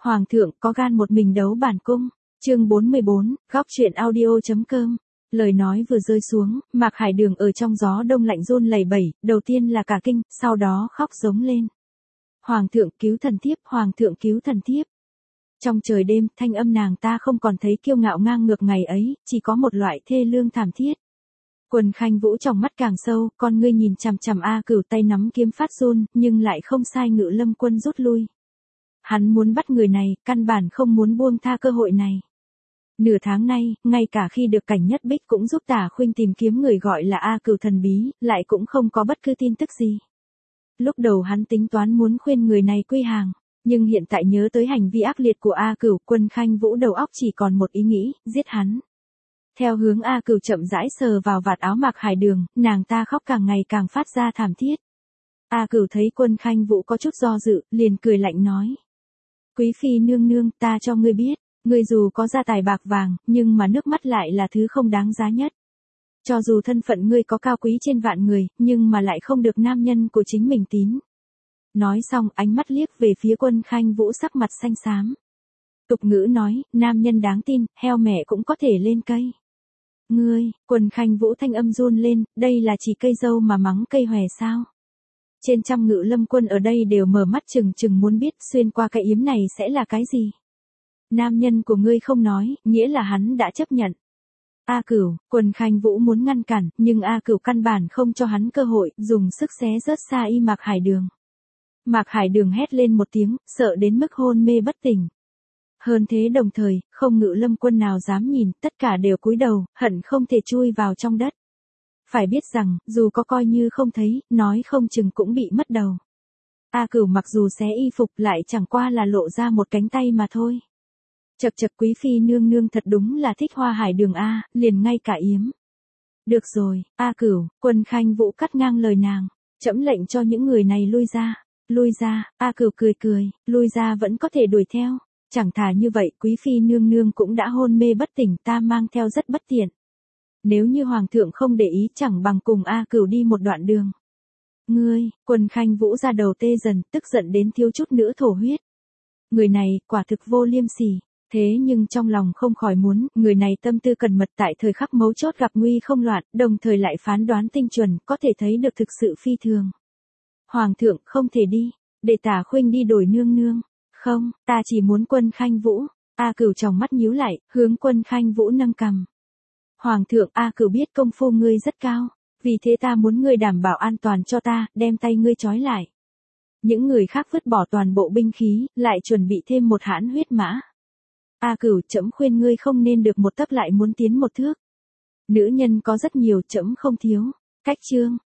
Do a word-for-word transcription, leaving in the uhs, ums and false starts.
Hoàng thượng có gan một mình đấu bản cung. Chương bốn mươi bốn, góc truyện audio.com. Lời nói vừa rơi xuống, Mạc Hải Đường ở trong gió đông lạnh run lẩy bẩy, đầu tiên là cả kinh, sau đó khóc giống lên. Hoàng thượng cứu thần thiếp, hoàng thượng cứu thần thiếp. Trong trời đêm, thanh âm nàng ta không còn thấy kiêu ngạo ngang ngược ngày ấy, chỉ có một loại thê lương thảm thiết. Quần Khanh Vũ trong mắt càng sâu, con ngươi nhìn chằm chằm A Cửu, tay nắm kiếm phát run, nhưng lại không sai Ngự Lâm Quân rút lui. Hắn muốn bắt người này, căn bản không muốn buông tha cơ hội này. Nửa tháng nay, ngay cả khi được Cảnh Nhất Bích cũng giúp Tả Khuynh tìm kiếm người gọi là A Cửu thần bí, lại cũng không có bất cứ tin tức gì. Lúc đầu hắn tính toán muốn khuyên người này quy hàng, nhưng hiện tại nhớ tới hành vi ác liệt của A Cửu, Quần Khanh Vũ đầu óc chỉ còn một ý nghĩ, giết hắn. Theo hướng A Cửu chậm rãi sờ vào vạt áo Mạc Hải Đường, nàng ta khóc càng ngày càng phát ra thảm thiết. A Cửu thấy Quần Khanh Vũ có chút do dự, liền cười lạnh nói: Quý phi nương nương, ta cho ngươi biết, ngươi dù có gia tài bạc vàng, nhưng mà nước mắt lại là thứ không đáng giá nhất. Cho dù thân phận ngươi có cao quý trên vạn người, nhưng mà lại không được nam nhân của chính mình tín. Nói xong, ánh mắt liếc về phía Quần Khanh Vũ, sắc mặt xanh xám. Tục ngữ nói, nam nhân đáng tin, heo mẹ cũng có thể lên cây. Ngươi, Quần Khanh Vũ thanh âm run lên, đây là chỉ cây dâu mà mắng cây hòe sao? Trên trăm Ngự Lâm Quân ở đây đều mở mắt chừng chừng muốn biết xuyên qua cái yếm này sẽ là cái gì. Nam nhân của ngươi không nói, nghĩa là hắn đã chấp nhận. A Cửu, Quần Khanh Vũ muốn ngăn cản, nhưng A Cửu căn bản không cho hắn cơ hội, dùng sức xé rớt xa y Mạc Hải Đường. Mạc Hải Đường hét lên một tiếng, sợ đến mức hôn mê bất tỉnh. Hơn thế đồng thời, không Ngự Lâm Quân nào dám nhìn, tất cả đều cúi đầu, hận không thể chui vào trong đất. Phải biết rằng, dù có coi như không thấy, nói không chừng cũng bị mất đầu. A Cửu mặc dù xé y phục lại chẳng qua là lộ ra một cánh tay mà thôi. Chậc chậc, quý phi nương nương thật đúng là thích Hoa Hải Đường a, liền ngay cả yếm. Được rồi, A Cửu, Quần Khanh Vũ cắt ngang lời nàng, trẫm lệnh cho những người này lui ra. Lui ra, A Cửu cười cười, lui ra vẫn có thể đuổi theo. Chẳng thà như vậy, quý phi nương nương cũng đã hôn mê bất tỉnh, ta mang theo rất bất tiện. Nếu như hoàng thượng không để ý, chẳng bằng cùng A Cửu đi một đoạn đường. Ngươi, Quần Khanh Vũ ra đầu tê dần, tức giận đến thiếu chút nữa thổ huyết. Người này, quả thực vô liêm sỉ. Thế nhưng trong lòng không khỏi muốn, người này tâm tư cẩn mật, tại thời khắc mấu chốt gặp nguy không loạn, đồng thời lại phán đoán tinh chuẩn, có thể thấy được thực sự phi thường. Hoàng thượng, không thể đi, để Tả Khuynh đi đổi nương nương. Không, ta chỉ muốn Quần Khanh Vũ. A Cửu trong mắt nhíu lại, hướng Quần Khanh Vũ nâng cằm. Hoàng thượng, A Cửu biết công phu ngươi rất cao, vì thế ta muốn ngươi đảm bảo an toàn cho ta, đem tay ngươi trói lại. Những người khác vứt bỏ toàn bộ binh khí, lại chuẩn bị thêm một hãn huyết mã. A Cửu, trẫm khuyên ngươi không nên được một tấc lại muốn tiến một thước. Nữ nhân có rất nhiều, trẫm không thiếu. Cách chương,